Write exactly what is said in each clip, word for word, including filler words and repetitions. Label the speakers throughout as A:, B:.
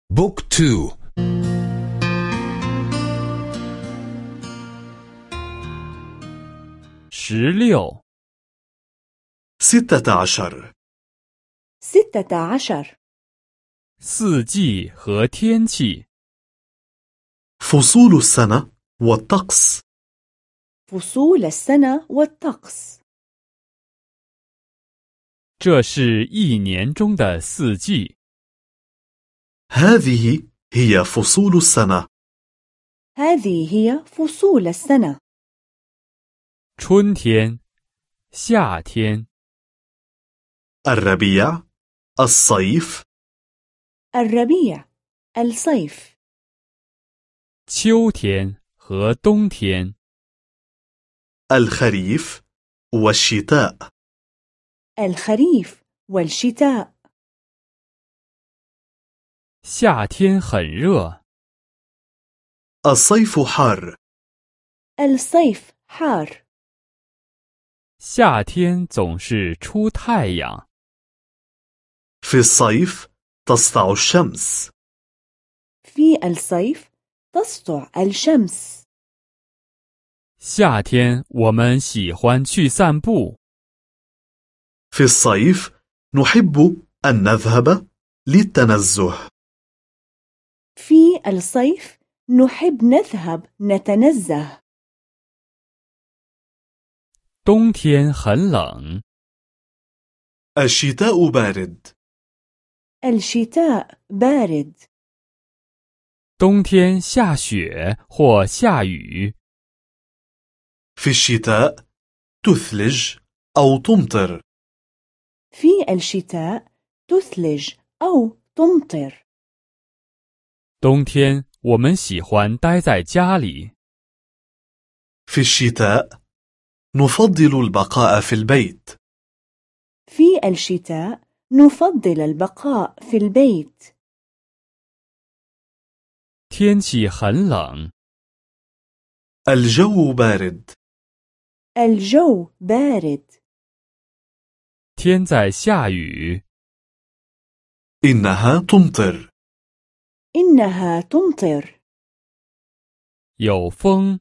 A: بوك تو.
B: شليو
C: ستة عشر.
D: ستة عشر.
B: 四季和天气
C: فصول السنة والطقس.
D: فصول السنة والطقس.
B: 这是一年中的四季
C: هذه هي فصول السنة.
D: هذه هي فصول السنة.
B: 春天夏天
C: الربيع، الصيف،
D: الربيع، الصيف.
B: 秋天和冬天
C: الخريف والشتاء.
D: الخريف والشتاء.
B: 夏天很热
C: الصيف حار.
D: الصيف حار.
B: 夏天总是出太阳
C: في الصيف تسطع الشمس.
D: في الصيف تسطع الشمس.
B: 夏天我们喜欢去散步
C: في الصيف نحب أن نذهب للتنزه.
D: في الصيف نحب نذهب نتنزه.
B: 冬天很冷
C: الشتاء بارد.
D: الشتاء بارد.
B: 冬天下雪或下雨
C: في الشتاء تثلج أو تمطر.
D: في الشتاء تثلج أو تمطر.
B: 冬天我们喜欢待在家里
C: في الشتاء نفضل البقاء في البيت.
D: في الشتاء نفضل البقاء في البيت.
B: 天气很冷
C: الجو بارد.
D: الجو بارد.
B: 天在下雨
C: إنها تمطر.
D: إنها تمطر.
B: 有风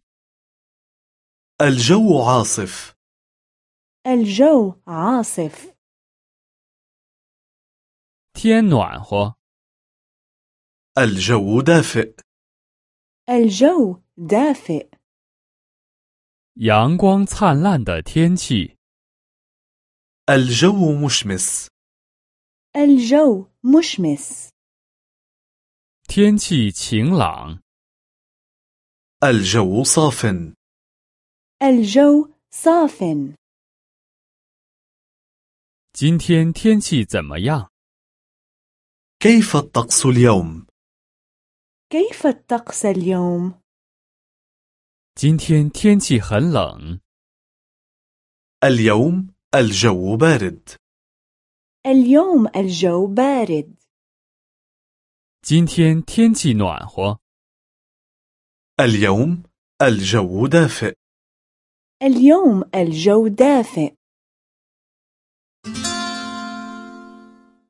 C: الجو عاصف.
D: الجو عاصف.
B: 天暖和
C: الجو دافئ.
D: الجو دافئ.
B: 阳光灿烂的天气
C: الجو مشمس.
D: الجو مشمس.
B: 天气晴朗
C: الجو صاف.
D: الجو صاف.
B: 今天天气怎么样
C: كيف الطقس اليوم؟
D: كيف الطقس اليوم؟
B: 今天天气很冷
C: اليوم الجو بارد.
D: اليوم الجو بارد.
B: 今天天气暖和
C: اليوم الجو دافئ.
D: اليوم الجو دافئ.